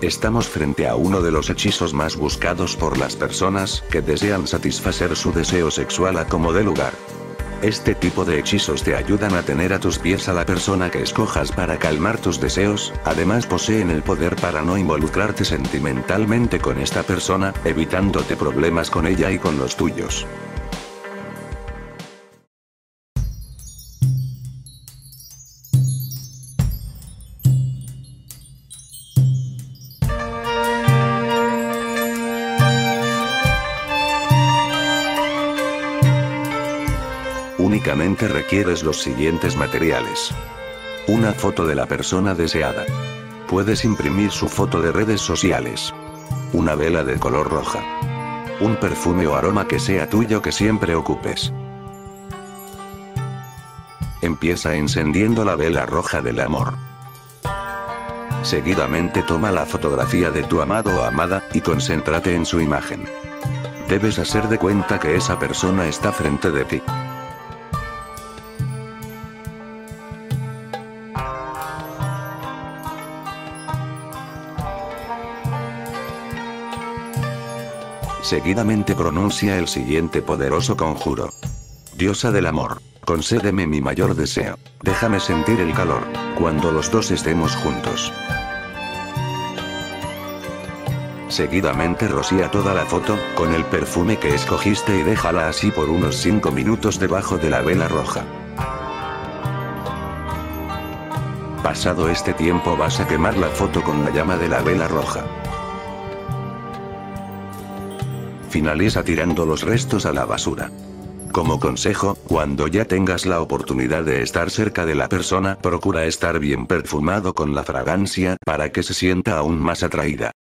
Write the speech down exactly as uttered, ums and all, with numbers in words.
Estamos frente a uno de los hechizos más buscados por las personas que desean satisfacer su deseo sexual a como dé lugar. Este tipo de hechizos te ayudan a tener a tus pies a la persona que escojas para calmar tus deseos, además poseen el poder para no involucrarte sentimentalmente con esta persona, evitándote problemas con ella y con los tuyos. Únicamente requieres los siguientes materiales. Una foto de la persona deseada. Puedes imprimir su foto de redes sociales. Una vela de color roja. Un perfume o aroma que sea tuyo que siempre ocupes. Empieza encendiendo la vela roja del amor. Seguidamente toma la fotografía de tu amado o amada, y concéntrate en su imagen. Debes hacer de cuenta que esa persona está frente de ti. Seguidamente pronuncia el siguiente poderoso conjuro. Diosa del amor, concédeme mi mayor deseo. Déjame sentir el calor, cuando los dos estemos juntos. Seguidamente rocía toda la foto, con el perfume que escogiste y déjala así por unos cinco minutos debajo de la vela roja. Pasado este tiempo vas a quemar la foto con la llama de la vela roja. Finaliza tirando los restos a la basura. Como consejo, cuando ya tengas la oportunidad de estar cerca de la persona, procura estar bien perfumado con la fragancia para que se sienta aún más atraída.